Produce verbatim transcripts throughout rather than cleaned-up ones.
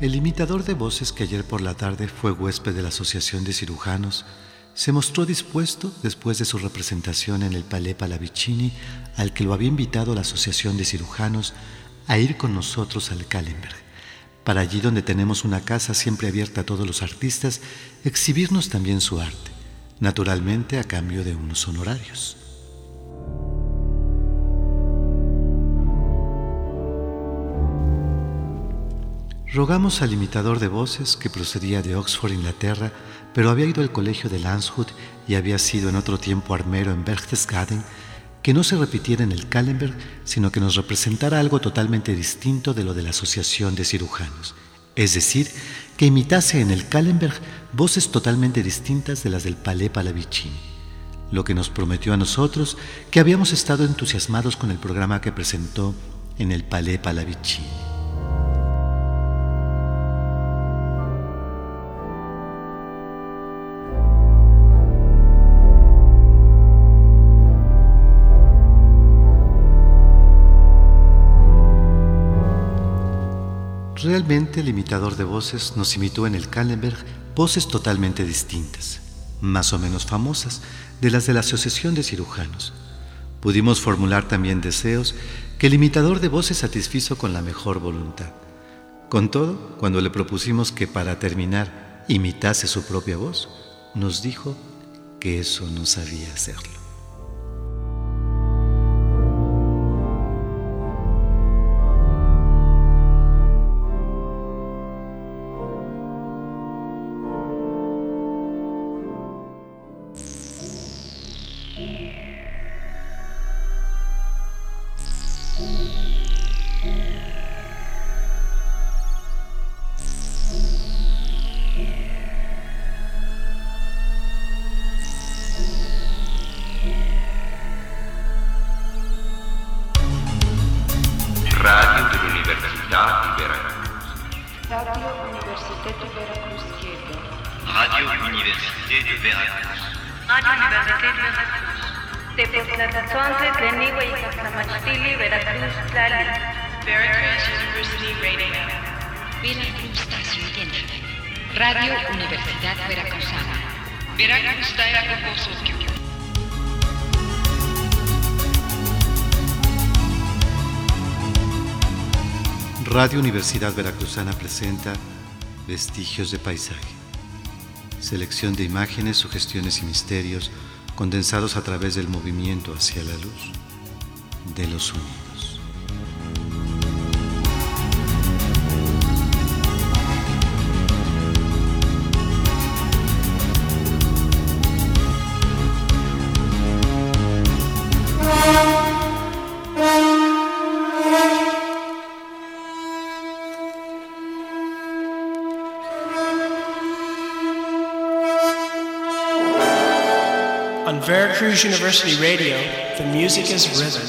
El imitador de voces que ayer por la tarde fue huésped de la Asociación de Cirujanos se mostró dispuesto, después de su representación en el Palais Pallavicini, al que lo había invitado la Asociación de Cirujanos, a ir con nosotros al Kahlenberg, para allí donde tenemos una casa siempre abierta a todos los artistas, exhibirnos también su arte, naturalmente a cambio de unos honorarios. Rogamos al imitador de voces, que procedía de Oxford, Inglaterra, pero había ido al colegio de Landshut y había sido en otro tiempo armero en Berchtesgaden, que no se repitiera en el Kahlenberg, sino que nos representara algo totalmente distinto de lo de la Asociación de Cirujanos, es decir, que imitase en el Kahlenberg voces totalmente distintas de las del Palais Pallavicini, lo que nos prometió a nosotros que habíamos estado entusiasmados con el programa que presentó en el Palais Pallavicini. Realmente el imitador de voces nos imitó en el Kahlenberg voces totalmente distintas, más o menos famosas, de las de la Asociación de Cirujanos. Pudimos formular también deseos que el imitador de voces satisfizo con la mejor voluntad. Con todo, cuando le propusimos que para terminar imitase su propia voz, nos dijo que eso no sabía hacerlo. Radio dell'Università di Veracruz. Radio Université de Veracruz Quieto. Radio Université de Veracruz. Radio Université de Veracruz. Tepoztlán Tlenihue y Caxamachtili, Veracruz, Tlali. Veracruz University Radio. Veracruz Station. Radio Universidad Veracruzana. Veracruz Veracruz. Radio Universidad Veracruzana presenta Vestigios de Paisaje. Selección de imágenes, sugestiones y misterios condensados a través del movimiento hacia la luz de los sonidos. On Veracruz University Radio, the music is rhythm.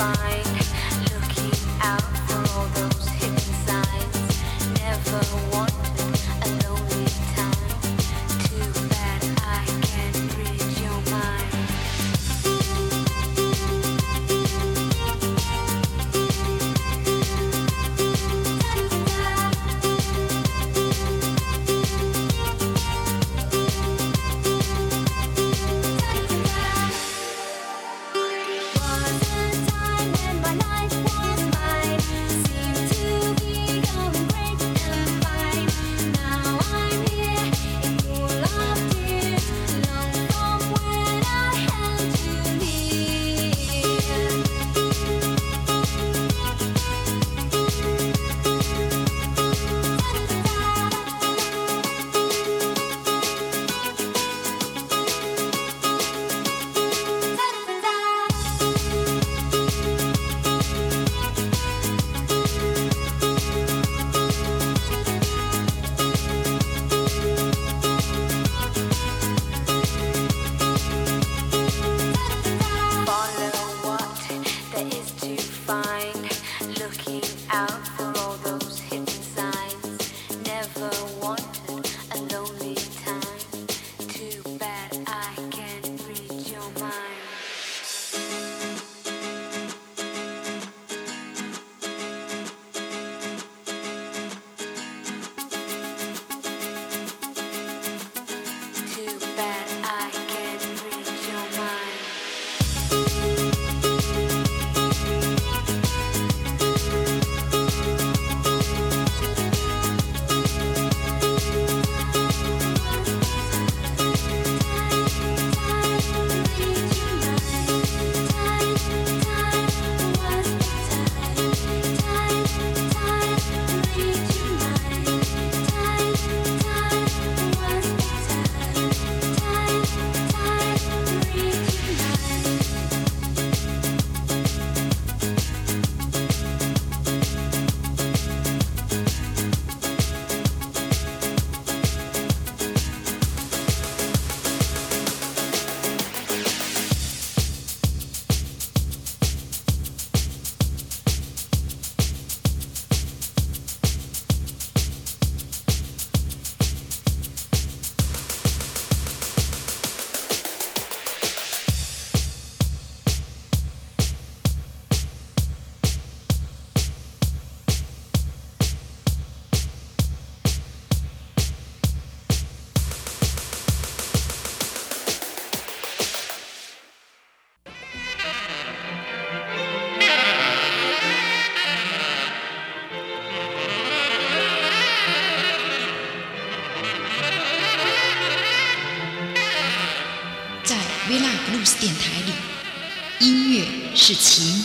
Villa Blues 电台里，音乐是情。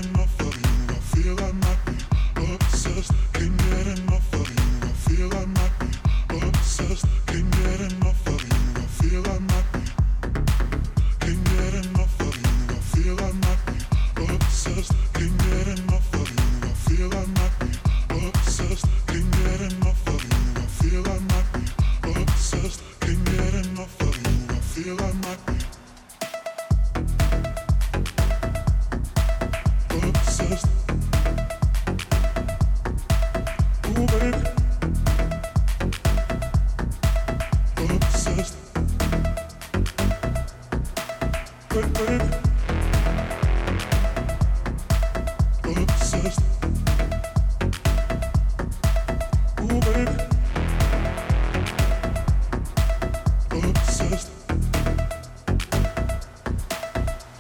Feel I might be obsessed, can't get enough of you. I feel I might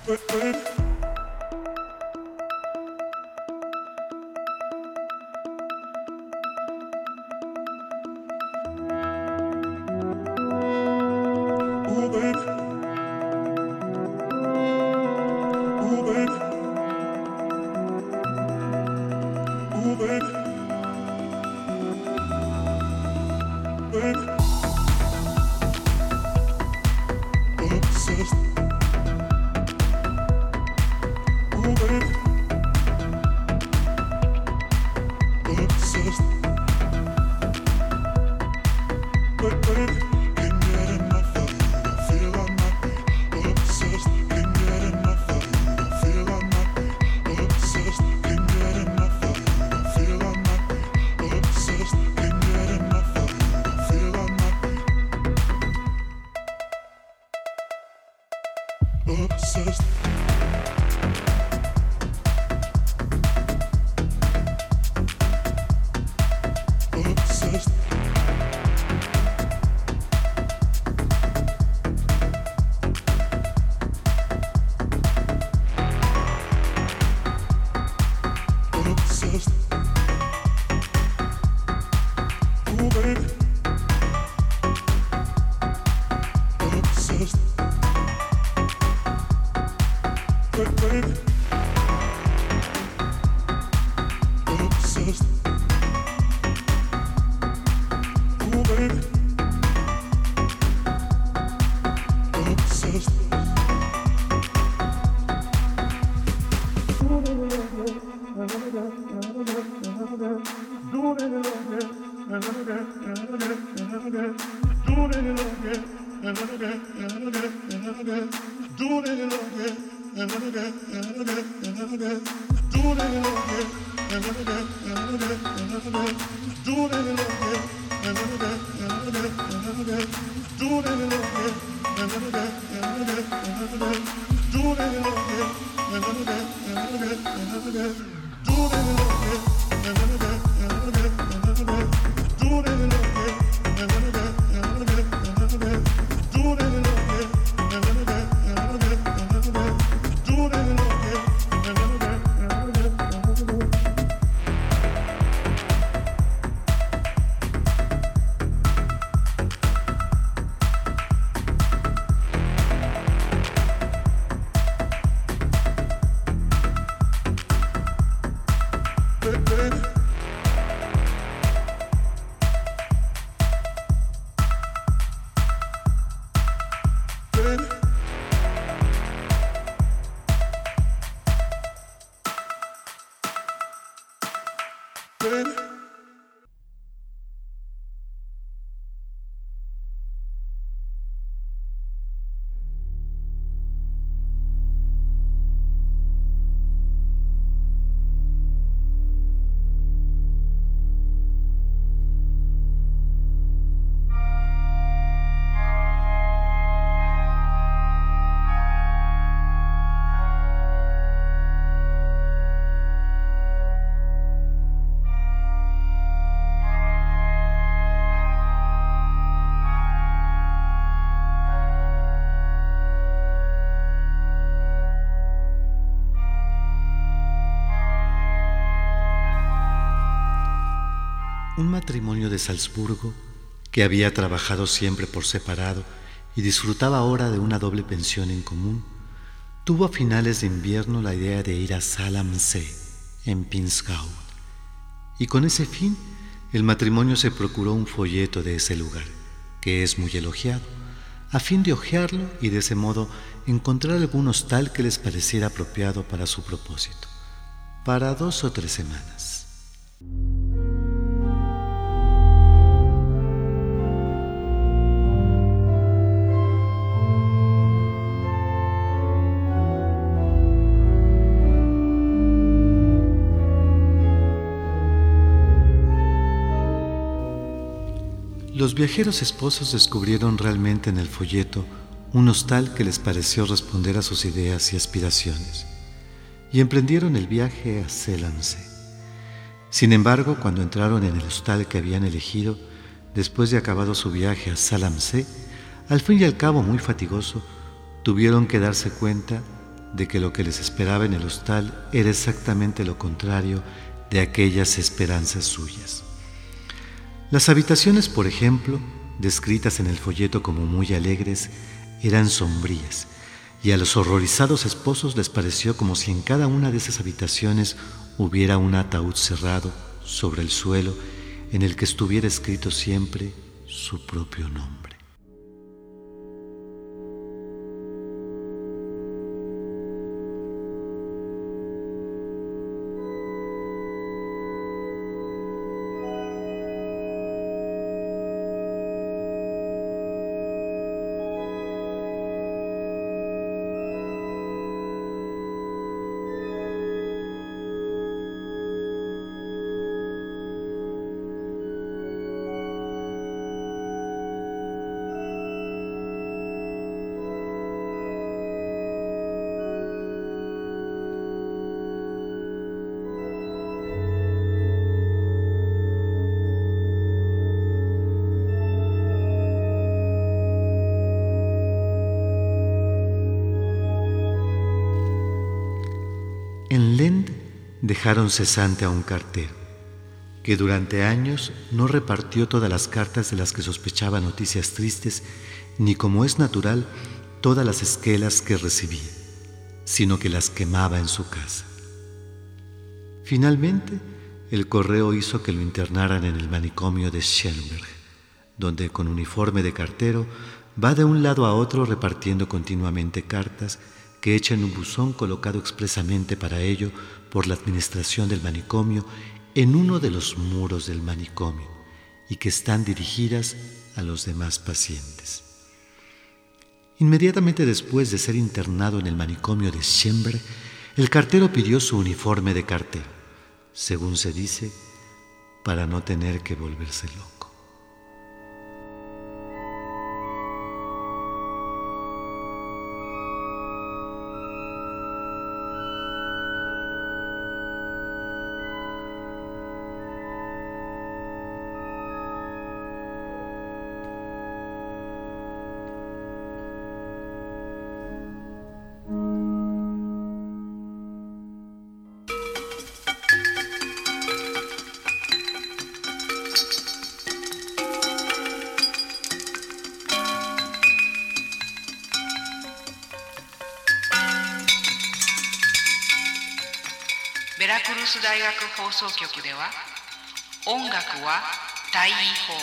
Un matrimonio de Salzburgo, que había trabajado siempre por separado y disfrutaba ahora de una doble pensión en común, tuvo a finales de invierno la idea de ir a Saal am See, en Pinzgau, y con ese fin el matrimonio se procuró un folleto de ese lugar, que es muy elogiado, a fin de hojearlo y de ese modo encontrar algún hostal que les pareciera apropiado para su propósito, para dos o tres semanas. Los viajeros esposos descubrieron realmente en el folleto un hostal que les pareció responder a sus ideas y aspiraciones, y emprendieron el viaje a Saal am See. Sin embargo, cuando entraron en el hostal que habían elegido, después de acabado su viaje a Saal am See, al fin y al cabo muy fatigoso, tuvieron que darse cuenta de que lo que les esperaba en el hostal era exactamente lo contrario de aquellas esperanzas suyas. Las habitaciones, por ejemplo, descritas en el folleto como muy alegres, eran sombrías, y a los horrorizados esposos les pareció como si en cada una de esas habitaciones hubiera un ataúd cerrado sobre el suelo en el que estuviera escrito siempre su propio nombre. En Lend dejaron cesante a un cartero, que durante años no repartió todas las cartas de las que sospechaba noticias tristes, ni, como es natural, todas las esquelas que recibía, sino que las quemaba en su casa. Finalmente, el correo hizo que lo internaran en el manicomio de Schönberg, donde con uniforme de cartero va de un lado a otro repartiendo continuamente cartas que echa en un buzón colocado expresamente para ello por la administración del manicomio en uno de los muros del manicomio y que están dirigidas a los demás pacientes. Inmediatamente después de ser internado en el manicomio de Schönberg, el cartero pidió su uniforme de cartero, según se dice, para no tener que volverse loco. Veracruz 大学放送局では音楽は大違法。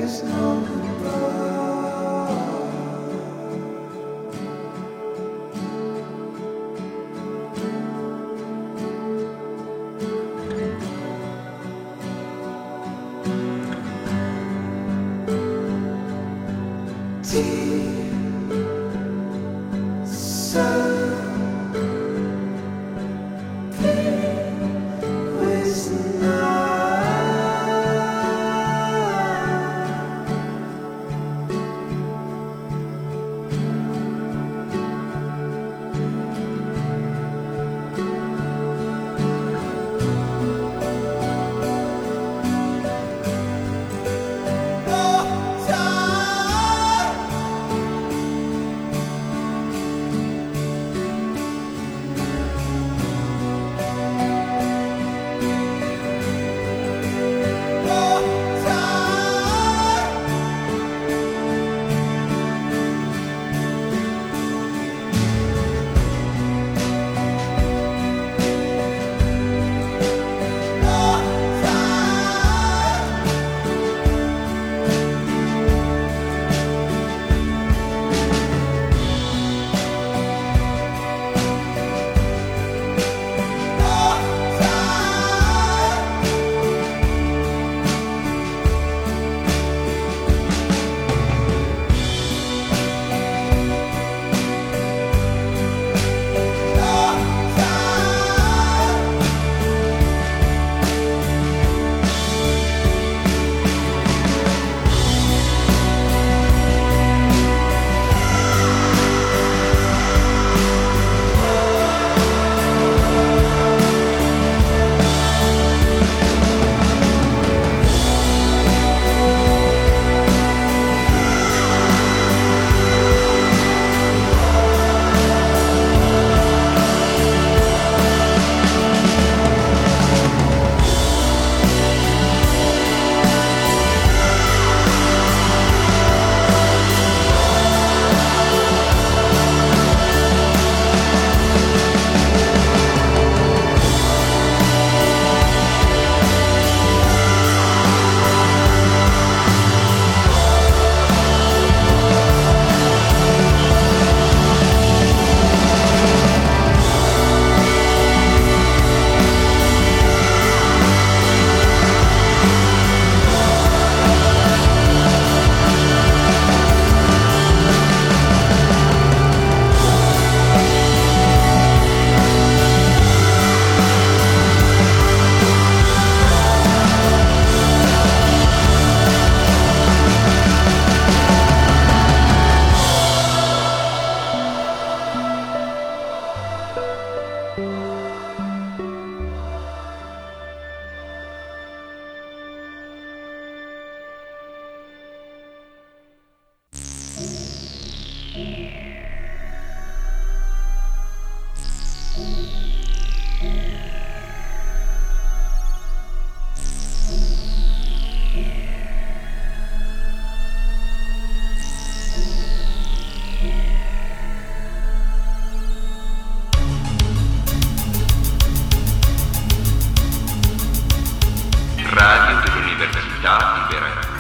Radio de la Universidad de Veracruz.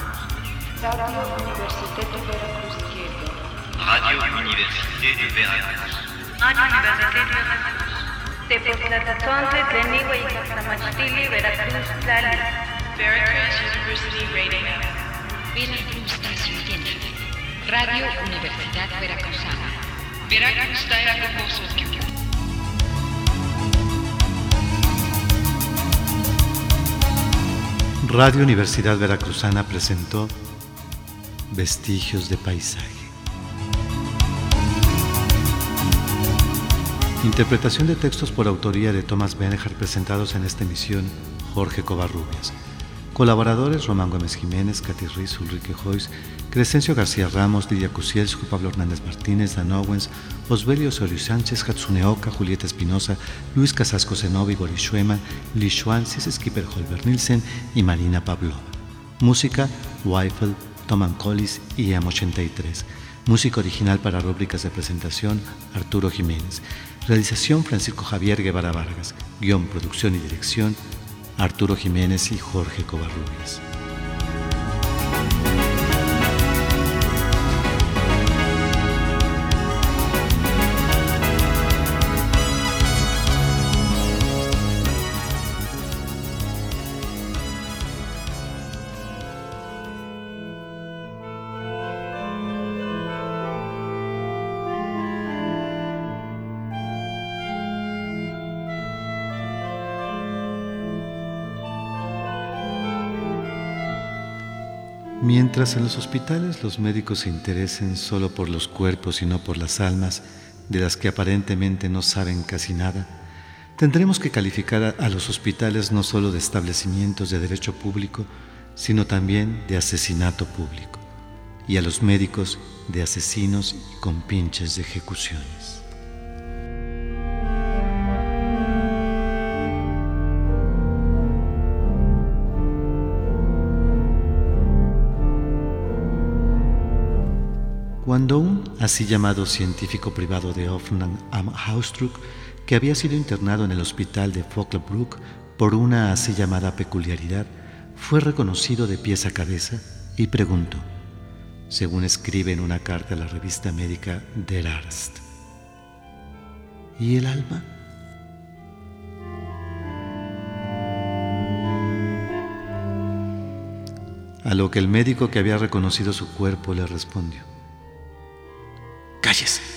Radio Université de Veracruz. Radio Université de Veracruz. Radio Université de Veracruz. Tepoztlacatzontli tlen iuan ixtlamachtili Veracruz tlali. Veracruz University Radio. Veracruz transmitiendo. Radio Universidad Veracruzana. Veracruz Dairakoposokyo. Radio Universidad Veracruzana presentó Vestigios de Paisaje. Interpretación de textos por autoría de Tomás Benejar presentados en esta emisión Jorge Covarrubias. Colaboradores Román Gómez Jiménez, Katy Ruiz, Ulrike Joyce, Crescencio García Ramos, Lidia Kusielsko, Pablo Hernández Martínez, Dan Owens, Osvelio Osorio Sánchez, Hatsune Oka, Julieta Espinosa, Luis Casasco Zenobi, Boris Schuemann, Lee Schwan, Cis Skipper Holber Nielsen y Marina Pavlova. Música, Weifel, Toman Collis y E A M ochenta y tres. Música original para rúbricas de presentación, Arturo Jiménez. Realización, Francisco Javier Guevara Vargas. Guión, producción y dirección, Arturo Jiménez y Jorge Covarrubias. Mientras en los hospitales los médicos se interesen solo por los cuerpos y no por las almas, de las que aparentemente no saben casi nada, tendremos que calificar a los hospitales no solo de establecimientos de derecho público, sino también de asesinato público, y a los médicos de asesinos y compinches de ejecuciones. Cuando un así llamado científico privado de Hoffmann am Haustruck, que había sido internado en el hospital de Vöcklabruck por una así llamada peculiaridad, fue reconocido de pies a cabeza y preguntó, según escribe en una carta a la revista médica Der Arzt: ¿y el alma? A lo que el médico que había reconocido su cuerpo le respondió: ¡cállese!